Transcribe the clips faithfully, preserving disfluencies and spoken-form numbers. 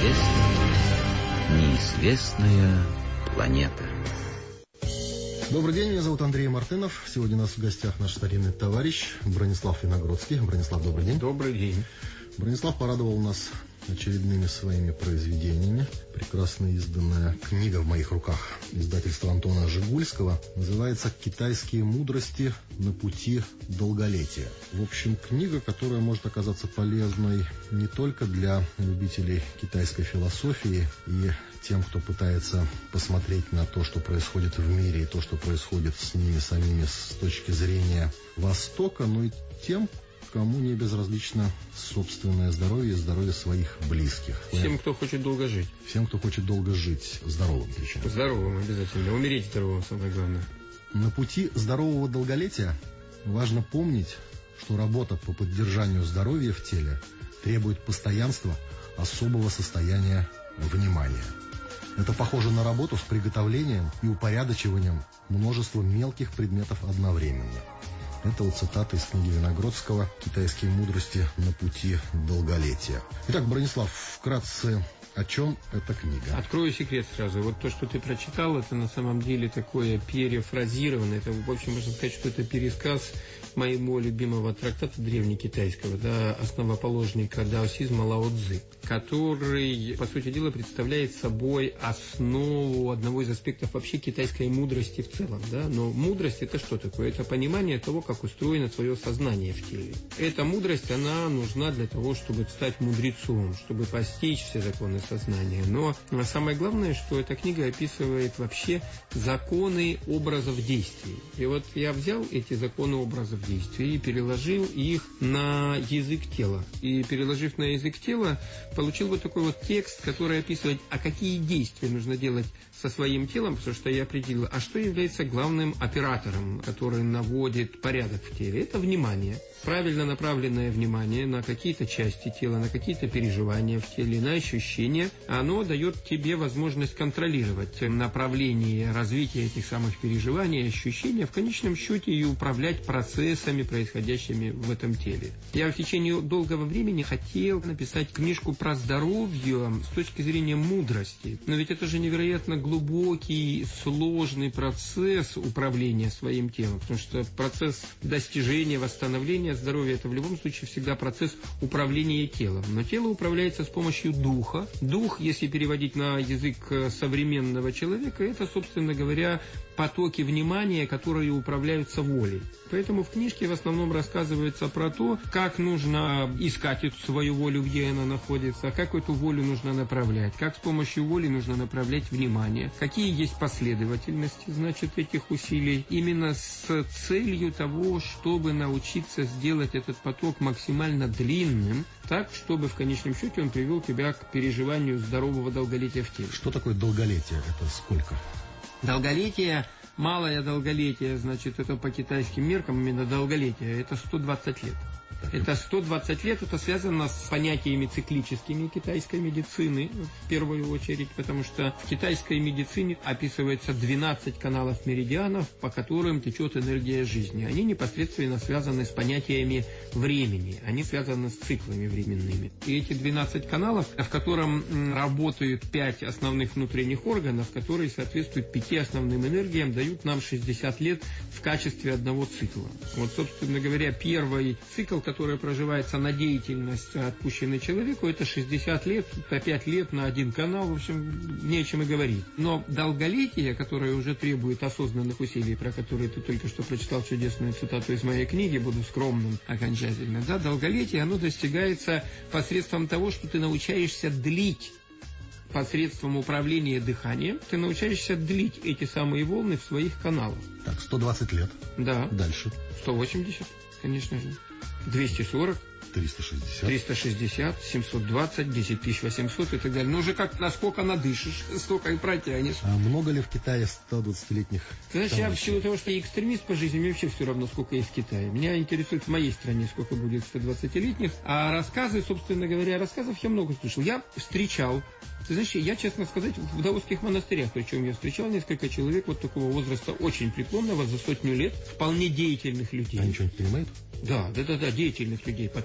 Неизвестная планета. Добрый день, меня зовут Андрей Мартынов. Сегодня у нас в гостях наш старинный товарищ Бронислав Виногродский. Бронислав, добрый день. Добрый день. Бронислав порадовал нас очередными своими произведениями. Прекрасно изданная книга в моих руках издательства Антона Жигульского называется «Китайские мудрости на пути долголетия». В общем, книга, которая может оказаться полезной не только для любителей китайской философии и тем, кто пытается посмотреть на то, что происходит в мире и то, что происходит с ними самими с точки зрения Востока, но и тем, кому не безразлично собственное здоровье и здоровье своих близких. Всем, кто хочет долго жить. Всем, кто хочет долго жить. Здоровым причем. Здоровым обязательно. Умереть здоровым, самое главное. На пути здорового долголетия важно помнить, что работа по поддержанию здоровья в теле требует постоянства, особого состояния внимания. Это похоже на работу с приготовлением и упорядочиванием множества мелких предметов одновременно. Это вот цитата из книги Виногродского «Китайские мудрости на пути долголетия». Итак, Бронислав, вкратце, о чем эта книга? Открою секрет сразу. Вот то, что ты прочитал, это на самом деле такое перефразированное. Это, в общем, можно сказать, что это пересказ моего любимого трактата древнекитайского, да, основоположника даосизма Лао Цзы, который, по сути дела, представляет собой основу одного из аспектов вообще китайской мудрости в целом. Да? Но мудрость – это что такое? Это понимание того, как устроено твое сознание в теле. Эта мудрость, она нужна для того, чтобы стать мудрецом, чтобы постичь все законы сознания. Но самое главное, что эта книга описывает вообще законы образов действий. И вот я взял эти законы образов действий и переложил их на язык тела. И переложив на язык тела, получил вот такой вот текст, который описывает, а какие действия нужно делать со своим телом, потому что я определил, а что является главным оператором, который наводит порядок в теле. Это внимание. Правильно направленное внимание на какие-то части тела, на какие-то переживания в теле, на ощущения, оно дает тебе возможность контролировать направление развития этих самых переживаний, ощущений, в конечном счете и управлять процессами, происходящими в этом теле. Я в течение долгого времени хотел написать книжку про здоровье с точки зрения мудрости. Но ведь это же невероятно глубокий, сложный процесс управления своим телом, потому что процесс достижения, восстановления здоровья – это в любом случае всегда процесс управления телом. Но тело управляется с помощью духа. Дух, если переводить на язык современного человека, это, собственно говоря, потоки внимания, которые управляются волей. Поэтому в книжке в основном рассказывается про то, как нужно искать эту свою волю, где она находится, как эту волю нужно направлять, как с помощью воли нужно направлять внимание, какие есть последовательности, значит, этих усилий, именно с целью того, чтобы научиться сделать этот поток максимально длинным, так, чтобы в конечном счете он привел тебя к переживанию здорового долголетия в теле. Что такое долголетие? Это сколько? Долголетие, малое долголетие, значит, это по китайским меркам именно долголетие, это сто двадцать лет. Это сто двадцать лет, это связано с понятиями циклическими китайской медицины, в первую очередь, потому что в китайской медицине описывается двенадцать каналов меридианов, по которым течет энергия жизни. Они непосредственно связаны с понятиями времени, они связаны с циклами временными. И эти двенадцать каналов, в котором работают пять основных внутренних органов, которые соответствуют пяти основным энергиям, дают нам шестьдесят лет в качестве одного цикла. Вот, собственно говоря, первый цикл, которая проживается на деятельность, отпущенной человеку, это шестьдесят лет, по пять лет на один канал, в общем, не о чем и говорить. Но долголетие, которое уже требует осознанных усилий, про которые ты только что прочитал чудесную цитату из моей книги, буду скромным окончательно, да, долголетие, оно достигается посредством того, что ты научаешься длить посредством управления дыханием, ты научаешься длить эти самые волны в своих каналах. Так, сто двадцать лет. Да. Дальше. сто восемьдесят, конечно же. двести сорок. триста шестьдесят. триста шестьдесят, семьсот двадцать, десять тысяч восемьсот и так далее. Ну, уже как, насколько надышишь, столько и протянешь. А много ли в Китае сто двадцатилетних? Ты знаешь, я в силу того, что я экстремист по жизни, мне вообще все равно, сколько есть в Китае. Меня интересует в моей стране, сколько будет сто двадцатилетних. А рассказы, собственно говоря, рассказов я много слышал. Я встречал, ты знаешь, я, честно сказать, в даосских монастырях, причем я встречал несколько человек вот такого возраста, очень преклонного, за сотню лет, вполне деятельных людей. Они что-нибудь понимают? Да, да, да, да, деятельных людей. Потом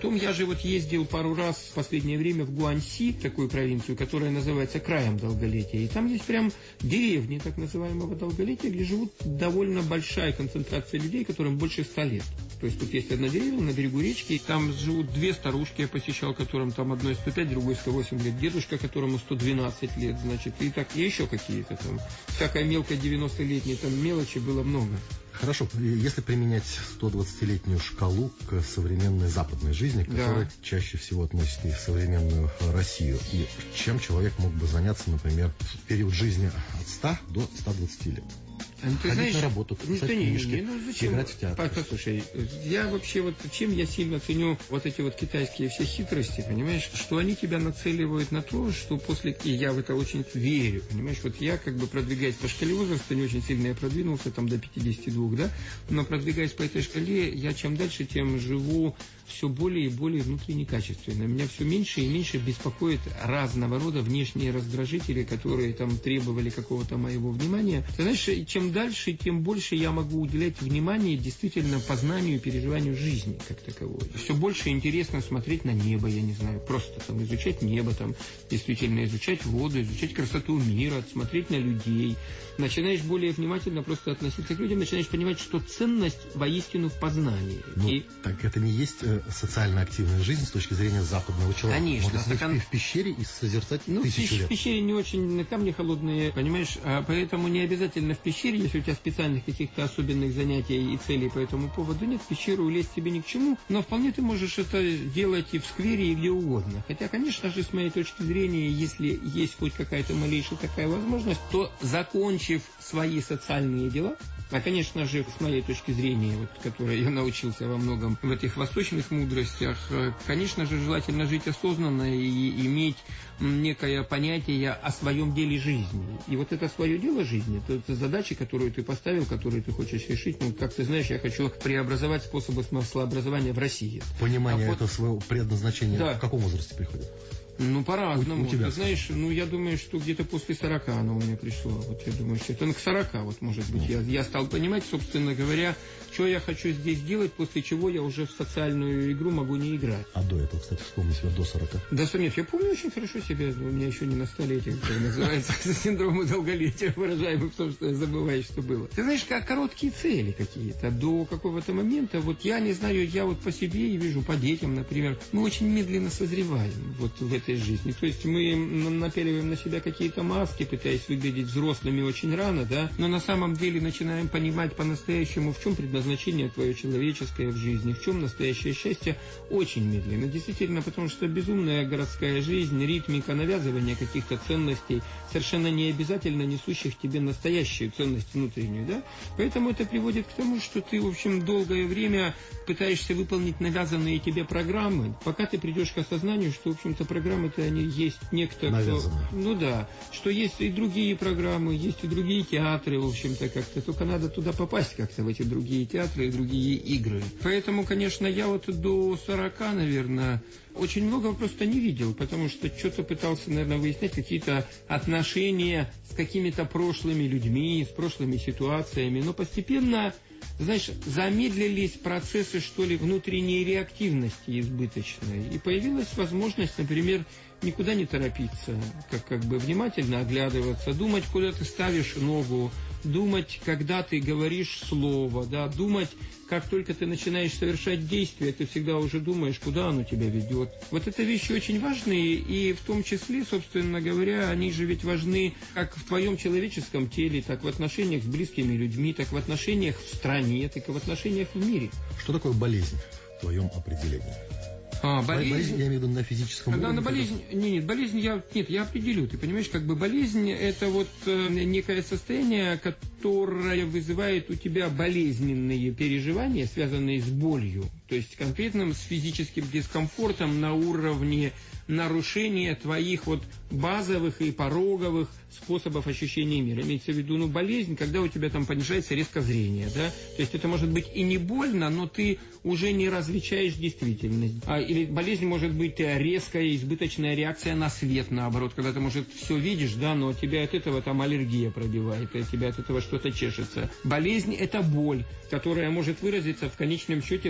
потом я же вот ездил пару раз в последнее время в Гуаньси, такую провинцию, которая называется краем долголетия. И там есть прям деревни так называемого долголетия, где живут довольно большая концентрация людей, которым больше ста лет. То есть тут есть одна деревня на берегу речки, и там живут две старушки, я посещал, которым там одной сто пять, другой сто восемь лет, дедушка, которому сто двенадцать лет, значит, и так, и еще какие-то там. Всякой мелкой девяностолетней там мелочи было много. Хорошо, если применять сто двадцатилетнюю шкалу к современной западной жизни, которая да. чаще всего относится и в современную Россию, и чем человек мог бы заняться, например, в период жизни от ста до ста двадцати лет? Ну, ты ходить знаешь, на работу, писать не, книжки, не, ну, зачем? играть в театр. Послушай, я вообще вот, чем я сильно ценю вот эти вот китайские все хитрости, понимаешь, что они тебя нацеливают на то, что после... И я в это очень верю, понимаешь, вот я как бы продвигаясь по шкале возраста, не очень сильно я продвинулся там до пятидесяти двух, да, но продвигаясь по этой шкале, я чем дальше, тем живу все более и более внутренне качественно. Меня все меньше и меньше беспокоит разного рода внешние раздражители, которые там требовали какого-то моего внимания. Ты знаешь, чем дальше, тем больше я могу уделять внимание действительно познанию и переживанию жизни как таковой. Все больше интересно смотреть на небо, я не знаю, просто там изучать небо, там действительно изучать воду, изучать красоту мира, смотреть на людей. Начинаешь более внимательно просто относиться к людям, начинаешь понимать, что ценность воистину в познании. Ну, и... так это не есть э, социально активная жизнь с точки зрения западного человека. Конечно. Можно сидеть он... в пещере и созерцать ну, тысячу лет. В пещере не очень камни холодные, понимаешь, а поэтому не обязательно в пещере, если у тебя специальных каких-то особенных занятий и целей по этому поводу нет, в пещеру лезть тебе ни к чему, но вполне ты можешь это делать и в сквере, и где угодно. Хотя, конечно же, с моей точки зрения, если есть хоть какая-то малейшая такая возможность, то, закончив свои социальные дела, а, конечно же, с моей точки зрения, вот, которой я научился во многом в этих восточных мудростях, конечно же, желательно жить осознанно и иметь некое понятие о своем деле жизни. И вот это свое дело жизни, это, это задачи, которую ты поставил, которую ты хочешь решить. Ну, как ты знаешь, я хочу преобразовать способы смыслообразования в России. Понимание а этого вот... своего предназначения да. в каком возрасте приходит? Ну, по-разному. У, у тебя, ты знаешь, ну, я думаю, что где-то после сорока оно у меня пришло. Вот я думаю, что это ну, к сорока, вот, может быть. Я, я стал понимать, собственно говоря, что я хочу здесь делать, после чего я уже в социальную игру могу не играть. А до этого, кстати, вспомни себя до сорока. Да, нет, я помню очень хорошо себя. У меня еще не настали эти, как называется, синдромы долголетия, выражаемый в том, что я забываю, что было. Ты знаешь, как короткие цели какие-то. До какого-то момента, вот я не знаю, я вот по себе и вижу, по детям, например, мы очень медленно созреваем вот в этой жизни. То есть мы напяливаем на себя какие-то маски, пытаясь выглядеть взрослыми очень рано, да, но на самом деле начинаем понимать по-настоящему, в чем предназначение твое человеческое в жизни, в чем настоящее счастье, очень медленно. Действительно, потому что безумная городская жизнь, ритмика, навязывание каких-то ценностей, совершенно не обязательно несущих тебе настоящую ценность внутреннюю, да, поэтому это приводит к тому, что ты, в общем, долгое время пытаешься выполнить навязанные тебе программы, пока ты придешь к осознанию, что, в общем-то, программы-то они есть некто, кто, ну да, что есть и другие программы, есть и другие театры, в общем-то, как-то, только надо туда попасть как-то, в эти другие театры и другие игры. Поэтому, конечно, я вот до сорока, наверное, очень многого просто не видел, потому что что-то пытался, наверное, выяснять какие-то отношения с какими-то прошлыми людьми, с прошлыми ситуациями, но постепенно, знаешь, замедлились процессы, что ли, внутренней реактивности избыточной, и появилась возможность, например, никуда не торопиться, как, как бы внимательно оглядываться, думать, куда ты ставишь ногу, думать, когда ты говоришь слово, да, думать, как только ты начинаешь совершать действие, ты всегда уже думаешь, куда оно тебя ведет. Вот это вещи очень важные, и в том числе, собственно говоря, они же ведь важны как в твоем человеческом теле, так в отношениях с близкими людьми, так в отношениях в стране, так и в отношениях в мире. Что такое болезнь в твоем определении? А, болезнь, болезнь, я имею в виду на физическом когда уровне. На болезнь, нет, нет, болезнь я, нет, я определю. Ты понимаешь, как бы болезнь это вот э, некое состояние, которое вызывает у тебя болезненные переживания, связанные с болью, то есть конкретным с физическим дискомфортом на уровне нарушения твоих вот базовых и пороговых способов ощущения мира. Имеется в виду, ну, болезнь, когда у тебя там понижается резко зрение, да, то есть это может быть и не больно, но ты уже не различаешь действительность. А, или болезнь может быть резкая, избыточная реакция на свет, наоборот, когда ты, может, все видишь, да, но тебя от этого там аллергия пробивает, и тебя от этого что-то чешется. Болезнь – это боль, которая может выразиться в конечном счете в разрушении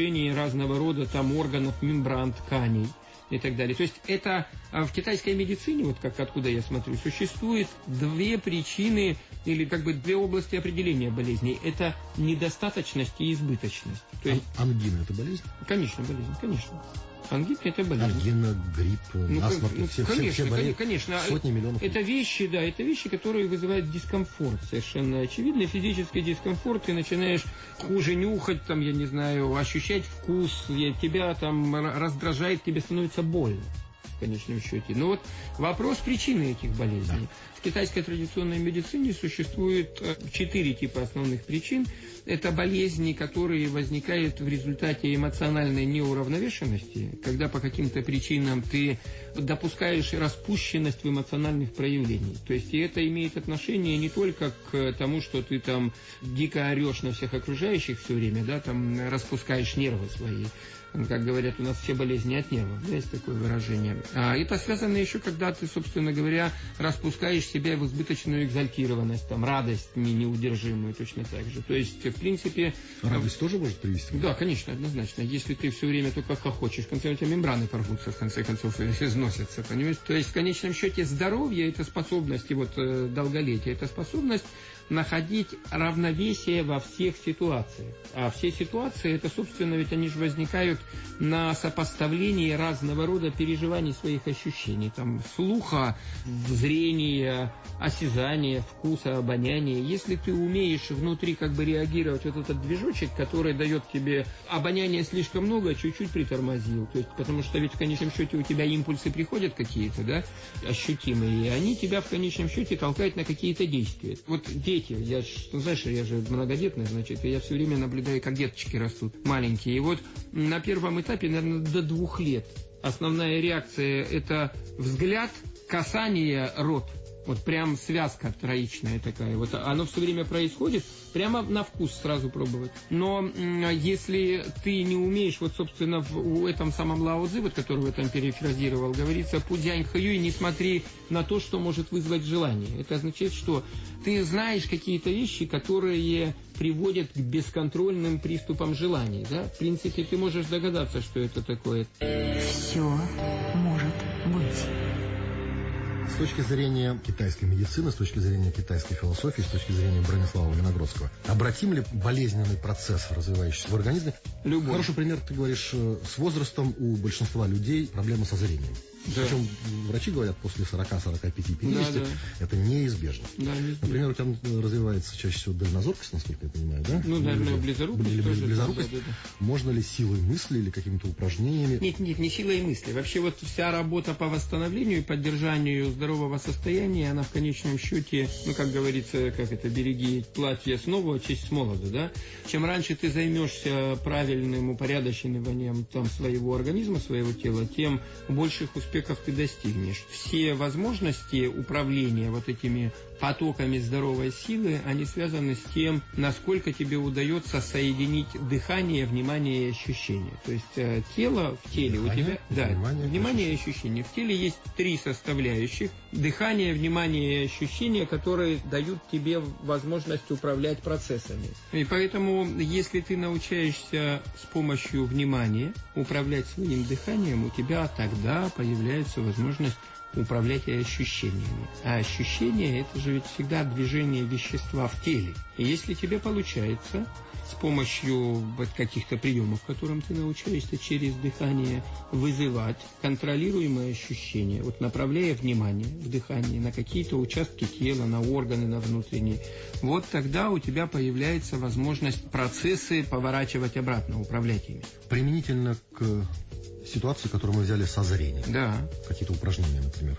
разрушении разного рода там органов, мембран, тканей и так далее. То есть это в китайской медицине, вот как откуда я смотрю, существует две причины или как бы две области определения болезней. Это недостаточность и избыточность. То есть... Ангина – это болезнь? Конечно, болезнь, конечно. Ангина – это болезнь. Ангина, грипп, ну, насморк, ну, все, конечно, все, все болеют, конечно. сотни миллионов. Это вещи, да, это вещи, которые вызывают дискомфорт, совершенно очевидно, физический дискомфорт, ты начинаешь хуже нюхать, там, я не знаю, ощущать вкус, тебя там раздражает, тебе становится больно. В конечном счете. Но вот вопрос причины этих болезней. Да. В китайской традиционной медицине существует четыре типа основных причин. Это болезни, которые возникают в результате эмоциональной неуравновешенности, когда по каким-то причинам ты допускаешь распущенность в эмоциональных проявлениях. То есть и это имеет отношение не только к тому, что ты там дико орешь на всех окружающих все время, да, там распускаешь нервы свои. Как говорят, у нас все болезни от нервов, да, есть такое выражение. А это связано еще, когда ты, собственно говоря, распускаешь себя в избыточную экзальтированность, там, радость неудержимую точно так же. То есть, в принципе... Радость тоже может привести? Да, конечно, однозначно. Если ты все время только хохочешь, в конце концов, мембраны порвутся, в конце концов, износятся, понимаешь? То есть, в конечном счете, здоровье – это способность, и вот долголетие – это способность находить равновесие во всех ситуациях. А все ситуации, это, собственно, ведь они же возникают на сопоставлении разного рода переживаний своих ощущений. Там слуха, зрения, осязания, вкуса, обоняния. Если ты умеешь внутри как бы реагировать вот этот движочек, который дает тебе обоняние слишком много, чуть-чуть притормозил. То есть, потому что ведь в конечном счете у тебя импульсы приходят какие-то, да, ощутимые, и они тебя в конечном счете толкают на какие-то действия. Вот дети, я, ну, знаешь, я же многодетный, значит, и я все время наблюдаю, как деточки растут, маленькие. И вот на первом этапе, наверное, до двух лет основная реакция – это взгляд, касание, рот. Вот прям связка троичная такая. Вот оно все время происходит, прямо на вкус сразу пробовать. Но если ты не умеешь, вот, собственно, в этом самом Лао Цзы, вот, которого я там перефразировал, говорится, пудянь хаюй, не смотри на то, что может вызвать желание. Это означает, что ты знаешь какие-то вещи, которые приводят к бесконтрольным приступам желаний. Да? В принципе, ты можешь догадаться, что это такое. Все может быть. С точки зрения китайской медицины, с точки зрения китайской философии, с точки зрения Бронислава Виногродского, обратим ли болезненный процесс, развивающийся в организме? Любой. Хороший пример, ты говоришь, с возрастом у большинства людей проблемы со зрением. Да. Причем врачи говорят, после сорока, сорока пяти, пятидесяти да, да. это неизбежно. Да, неизбежно. Например, у тебя развивается чаще всего дальнозоркость, насколько я понимаю, да? Ну, наверное, близорукость. Или тоже, близорукость. Да, да, да. Можно ли силой мысли или какими-то упражнениями? Нет, нет, не силой мысли. Вообще вот вся работа по восстановлению и поддержанию здорового состояния, она в конечном счете, ну, как говорится, как это, береги платье с нового, честь с молода, да? Чем раньше ты займешься правильным упорядочиванием там своего организма, своего тела, тем больших успехов ты достигнешь. Все возможности управления вот этими потоками здоровой силы, они связаны с тем, насколько тебе удается соединить дыхание, внимание и ощущение. То есть э, тело в теле дыхание, у тебя... Да, внимание, внимание и ощущение. В теле есть три составляющих. Дыхание, внимание и ощущение, которые дают тебе возможность управлять процессами. И поэтому, если ты научаешься с помощью внимания управлять своим дыханием, у тебя тогда появляется возможность управлять и ощущениями. А ощущения – это же ведь всегда движение вещества в теле. И если тебе получается с помощью вот каких-то приемов, которым ты научаешься через дыхание вызывать контролируемые ощущения, вот направляя внимание в дыхании на какие-то участки тела, на органы, на внутренние, вот тогда у тебя появляется возможность процессы поворачивать обратно, управлять ими. Применительно к ситуации, которую мы взяли со зрением. Да. Какие-то упражнения, например.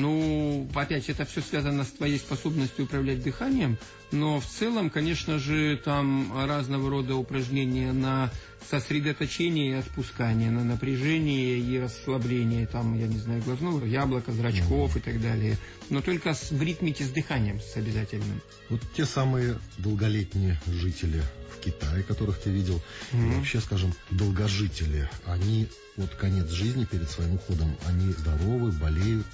Ну, опять, это все связано с твоей способностью управлять дыханием, но в целом, конечно же, там разного рода упражнения на сосредоточение и отпускание, на напряжение и расслабление, там, я не знаю, глазного яблока, зрачков mm-hmm. и так далее, но только с, в ритмике с дыханием, с обязательным. Вот те самые долголетние жители в Китае, которых ты видел, mm-hmm. и вообще, скажем, долгожители, они под конец жизни, перед своим уходом, они здоровы, болеют. Получается,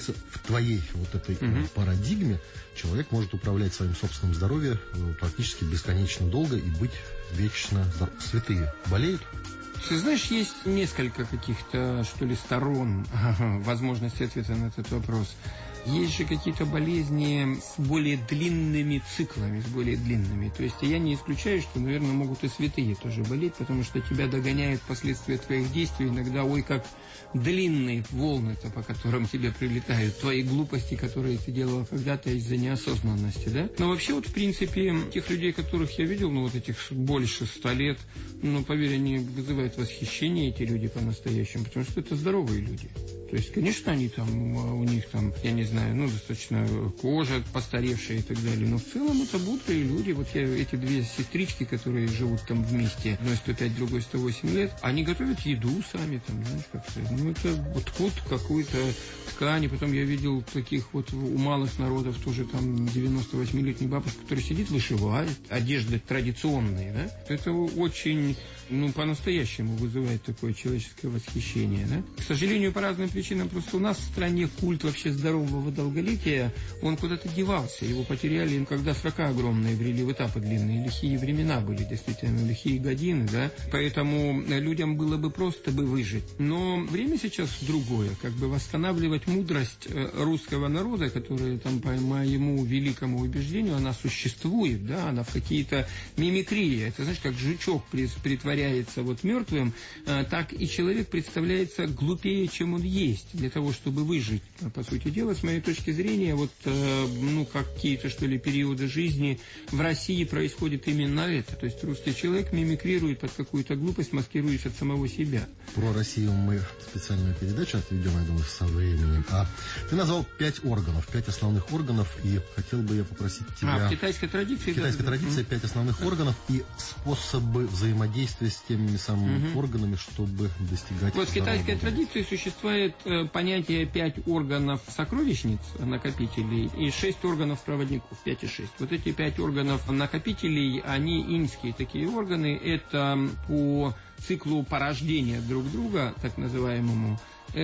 получается, в твоей вот этой угу. парадигме человек может управлять своим собственным здоровьем практически бесконечно долго и быть вечно здоров. Святые болеют? Ты знаешь, есть несколько каких-то, что ли, сторон возможности ответа на этот вопрос. Есть же какие-то болезни с более длинными циклами, с более длинными. То есть я не исключаю, что, наверное, могут и святые тоже болеть, потому что тебя догоняют последствия твоих действий. Иногда, ой, как длинные волны-то, по которым тебе прилетают, твои глупости, которые ты делала когда-то из-за неосознанности, да? Но вообще вот, в принципе, тех людей, которых я видел, ну, вот этих больше ста лет, ну, поверь, они вызывают восхищение, эти люди по-настоящему, потому что это здоровые люди. То есть, конечно, они там, у них там, я не знаю, ну, достаточно кожа постаревшая и так далее, но в целом это бодрые люди. Вот я, эти две сестрички, которые живут там вместе, одной сто пять, другой сто восемь лет, они готовят еду сами, там, знаешь, как-то, ну, это вот ткут какую-то ткань, и потом я видел таких вот у малых народов тоже там девяносто восьмилетний бабушка, который сидит, вышивает, одежды традиционные, да, это очень, ну, по-настоящему вызывает такое человеческое восхищение, да. К сожалению, по разным причинам, просто у нас в стране культ вообще здорового долголетия, он куда-то девался, его потеряли, когда срока огромные брели в этапы длинные, лихие времена были, действительно, лихие годины, да, поэтому людям было бы просто бы выжить. Но время сейчас другое, как бы восстанавливать мудрость русского народа, которая там, по моему великому убеждению, она существует, да, она в какие-то мимикрии, это, знаешь, как жучок притворяется вот мертвым, так и человек представляется глупее, чем он есть, для того, чтобы выжить. По сути дела, с моей точки зрения, вот, э, ну, какие-то, что ли, периоды жизни в России происходит именно это. То есть русский человек мимикрирует под какую-то глупость, маскируясь от самого себя. Про Россию мы специальную передачу отведем, я думаю, со временем. А ты назвал пять органов, пять основных органов, и хотел бы я попросить тебя... А, в китайской традиции? В китайской да, традиции да. пять основных да. органов и способы взаимодействия с теми самыми угу. органами, чтобы достигать... Вот в китайской здорового. традиции существует понятие пять органов сокровищниц, накопителей, и шесть органов проводников, пять и шесть. Вот эти пять органов накопителей, они иньские такие органы, это по циклу порождения друг друга, так называемому,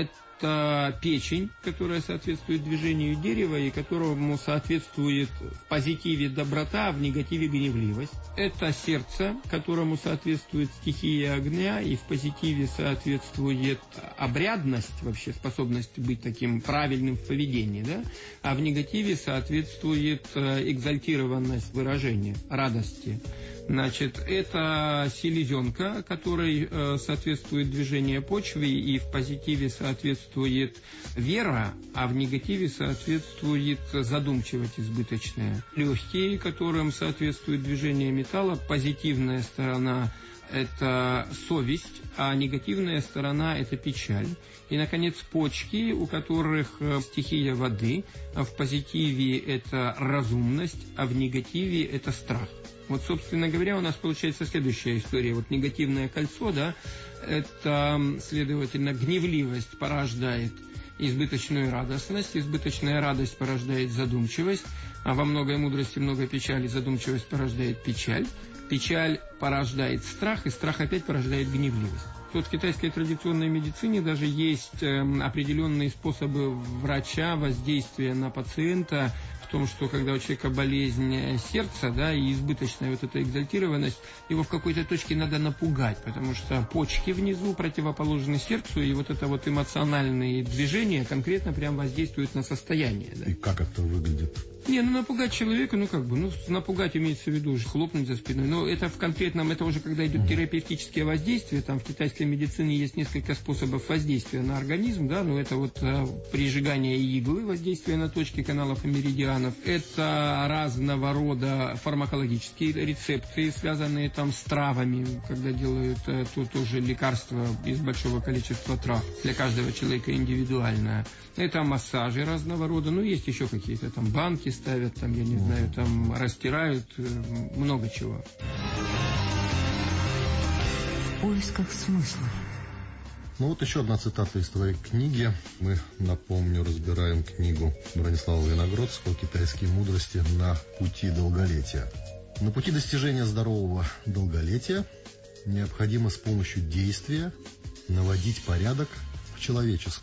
это печень, которая соответствует движению дерева и которому соответствует в позитиве доброта, а в негативе гневливость. Это сердце, которому соответствует стихия огня и в позитиве соответствует обрядность, вообще способность быть таким правильным в поведении, да? А в негативе соответствует экзальтированность выражения, радости. Значит, это селезенка, которой э, соответствует движение почвы, и в позитиве соответствует вера, а в негативе соответствует задумчивость избыточная. Легкие, которым соответствует движение металла, позитивная сторона – это совесть, а негативная сторона – это печаль. И, наконец, почки, у которых стихия воды, а в позитиве это разумность, а в негативе это страх. Вот, собственно говоря, у нас получается следующая история. Вот негативное кольцо, да, это, следовательно, гневливость порождает избыточную радостность, избыточная радость порождает задумчивость, а во многой мудрости много печали, задумчивость порождает печаль, печаль порождает страх, и страх опять порождает гневливость. Вот в китайской традиционной медицине даже есть э, определенные способы врача воздействия на пациента, в том, что когда у человека болезнь сердца, да, и избыточная вот эта экзальтированность, его в какой-то точке надо напугать, потому что почки внизу противоположны сердцу, и вот это вот эмоциональные движения конкретно прям воздействуют на состояние. Да. И как это выглядит? Не, ну напугать человека, ну как бы, ну напугать имеется в виду, хлопнуть за спиной, но это в конкретном, это уже когда идет терапевтическое воздействие, там в китайской медицине есть несколько способов воздействия на организм, да, ну это вот а, прижигание иглы, воздействие на точки каналов и меридианов, это разного рода фармакологические рецепты, связанные там с травами, когда делают а, то, тоже лекарства из большого количества трав, для каждого человека индивидуально, это массажи разного рода, ну есть еще какие-то там банки ставят, там, я не знаю, там растирают, много чего. В поисках смысла. Ну вот еще одна цитата из твоей книги. Мы, напомню, разбираем книгу Бронислава Виногродского «Китайские мудрости на пути долголетия». На пути достижения здорового долголетия необходимо с помощью действия наводить порядок в человеческом.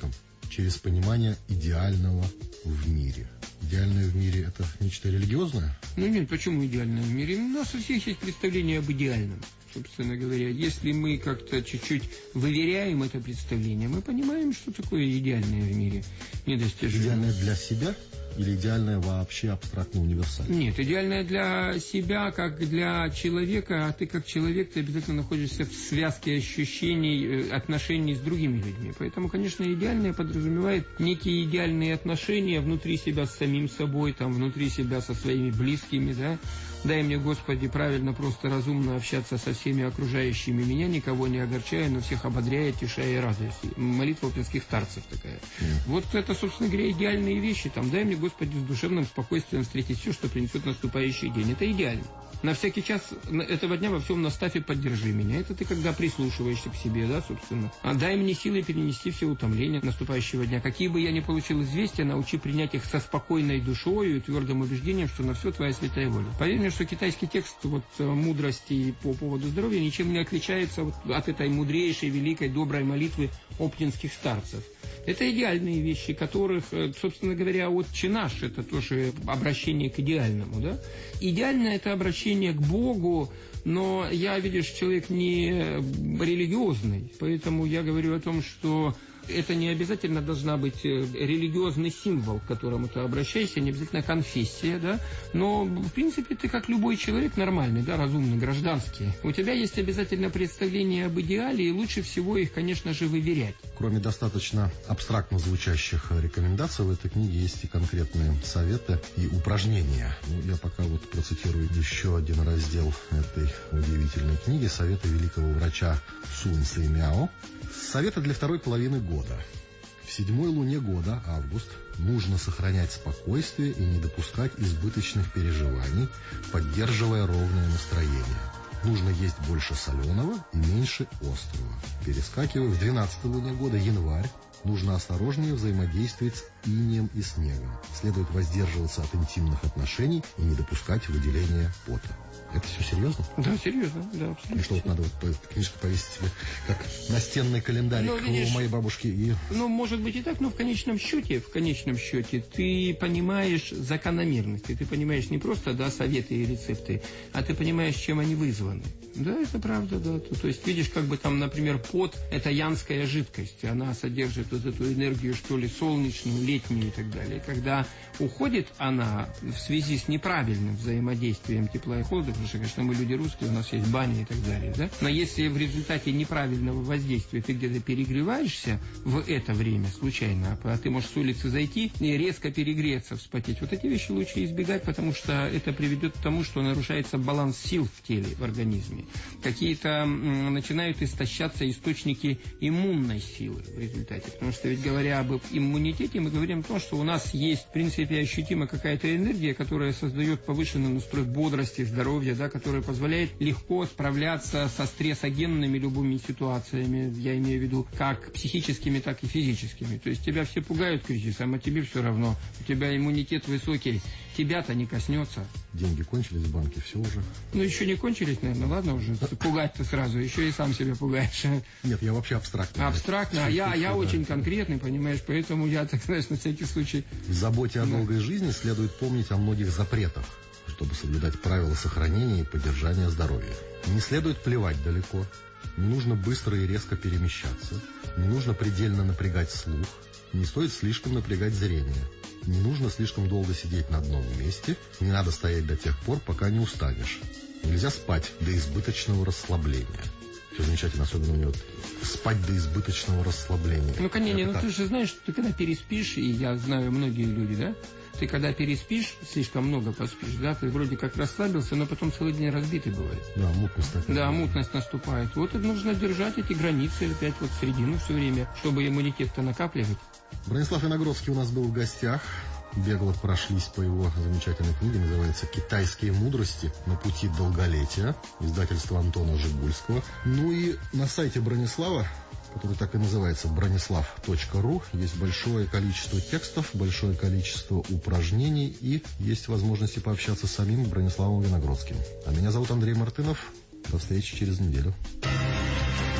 через понимание идеального в мире. Идеальное в мире – это нечто религиозное? Ну нет, почему идеальное в мире? У нас у всех есть представление об идеальном. Собственно говоря, если мы как-то чуть-чуть выверяем это представление, мы понимаем, что такое идеальное в мире, недостижимое. Идеальное для себя или идеальное вообще абстрактно универсально? Нет, идеальное для себя, как для человека, а ты как человек, ты обязательно находишься в связке ощущений, отношений с другими людьми. Поэтому, конечно, идеальное подразумевает некие идеальные отношения внутри себя с самим собой, там, внутри себя со своими близкими, да. Дай мне, Господи, правильно, просто разумно общаться со всеми окружающими меня, никого не огорчая, но всех ободряя, тешая и радуясь. Молитва оптинских старцев такая. Mm. Вот это, собственно говоря, идеальные вещи. Там, дай мне, Господи, с душевным спокойствием встретить все, что принесет наступающий день. Это идеально. На всякий час этого дня во всем наставь и поддержи меня. Это ты когда прислушиваешься к себе, да, собственно. А дай мне силы перенести все утомления наступающего дня. Какие бы я ни получил известия, научи принять их со спокойной душой и твердым убеждением, что на все твоя святая воля. Поверь мне, что китайский текст вот, мудрости по поводу здоровья ничем не отличается вот, от этой мудрейшей, великой, доброй молитвы оптинских старцев. Это идеальные вещи, которых, собственно говоря, «Отче наш» — это тоже обращение к идеальному. Да? Идеальное — это обращение к Богу, но я, видишь, человек не религиозный, поэтому я говорю о том, что это не обязательно должна быть религиозный символ, к которому ты обращаешься, не обязательно конфессия, да, но, в принципе, ты как любой человек нормальный, да, разумный, гражданский. У тебя есть обязательно представление об идеале, и лучше всего их, конечно же, выверять. Кроме достаточно абстрактно звучащих рекомендаций, в этой книге есть и конкретные советы и упражнения. Ну, я пока вот процитирую еще один раздел этой удивительной книги «Советы великого врача Сунь Сы Мяо». Советы для второй половины года. В седьмой луне года, август, нужно сохранять спокойствие и не допускать избыточных переживаний, поддерживая ровное настроение. Нужно есть больше соленого и меньше острого. Перескакивая в двенадцатой луне года, январь, нужно осторожнее взаимодействовать с инеем и снегом. Следует воздерживаться от интимных отношений и не допускать выделения пота. Это все серьезно? Да, серьезно, да, абсолютно. И что вот надо вот эту книжку повесить себе как настенный календарик ну, видишь, у моей бабушки и... Ну, может быть и так, но в конечном счете, в конечном счете ты понимаешь закономерности. Ты понимаешь не просто, да, советы и рецепты, а ты понимаешь, чем они вызваны. Да, это правда, да. То, то есть, видишь, как бы там, например, пот – это янская жидкость. Она содержит вот эту энергию, что ли, солнечную, летнюю и так далее. Когда уходит она в связи с неправильным взаимодействием тепла и холода, потому что, конечно, мы люди русские, у нас есть баня и так далее, да? Но если в результате неправильного воздействия ты где-то перегреваешься в это время случайно, а ты можешь с улицы зайти и резко перегреться, вспотеть, вот эти вещи лучше избегать, потому что это приведет к тому, что нарушается баланс сил в теле, в организме. Какие-то м, начинают истощаться источники иммунной силы в результате. Потому что ведь говоря об иммунитете, мы говорим о том, что у нас есть, в принципе, ощутимо какая-то энергия, которая создает повышенный настрой бодрости, здоровья, да, которая позволяет легко справляться со стрессогенными любыми ситуациями, я имею в виду как психическими, так и физическими. То есть тебя все пугают кризисом, а тебе все равно. У тебя иммунитет высокий, тебя-то не коснется. Деньги кончились в банке, все уже? Ну, еще не кончились, наверное, ладно уже. Пугать-то сразу, еще и сам себя пугаешь. Нет, я вообще абстрактно. Абстрактно, а я, я очень конкретный, понимаешь, поэтому я, так знаешь, на всякий случай... В заботе о долгой жизни следует помнить о многих запретах, чтобы соблюдать правила сохранения и поддержания здоровья. Не следует плевать далеко, не нужно быстро и резко перемещаться, не нужно предельно напрягать слух, не стоит слишком напрягать зрение, не нужно слишком долго сидеть на одном месте, не надо стоять до тех пор, пока не устанешь. Нельзя спать до избыточного расслабления. Все замечательно, особенно у меня вот спать до избыточного расслабления. Ну, конечно, ну ты же знаешь, что ты когда переспишь, и я знаю многие люди, да, ты когда переспишь, слишком много поспишь, да, ты вроде как расслабился, но потом целый день разбитый бывает. Да, мутность такая. Да, мутность наступает. Вот и нужно держать эти границы опять вот в середину все время, чтобы иммунитет-то накапливать. Бронислав Виногродский у нас был в гостях. Бегло прошлись по его замечательной книге, называется «Китайские мудрости на пути долголетия», издательство Антона Жигульского. Ну и на сайте Бронислава, который так и называется, бронислав точка ру, есть большое количество текстов, большое количество упражнений и есть возможности пообщаться с самим Брониславом Виногродским. А меня зовут Андрей Мартынов. До встречи через неделю.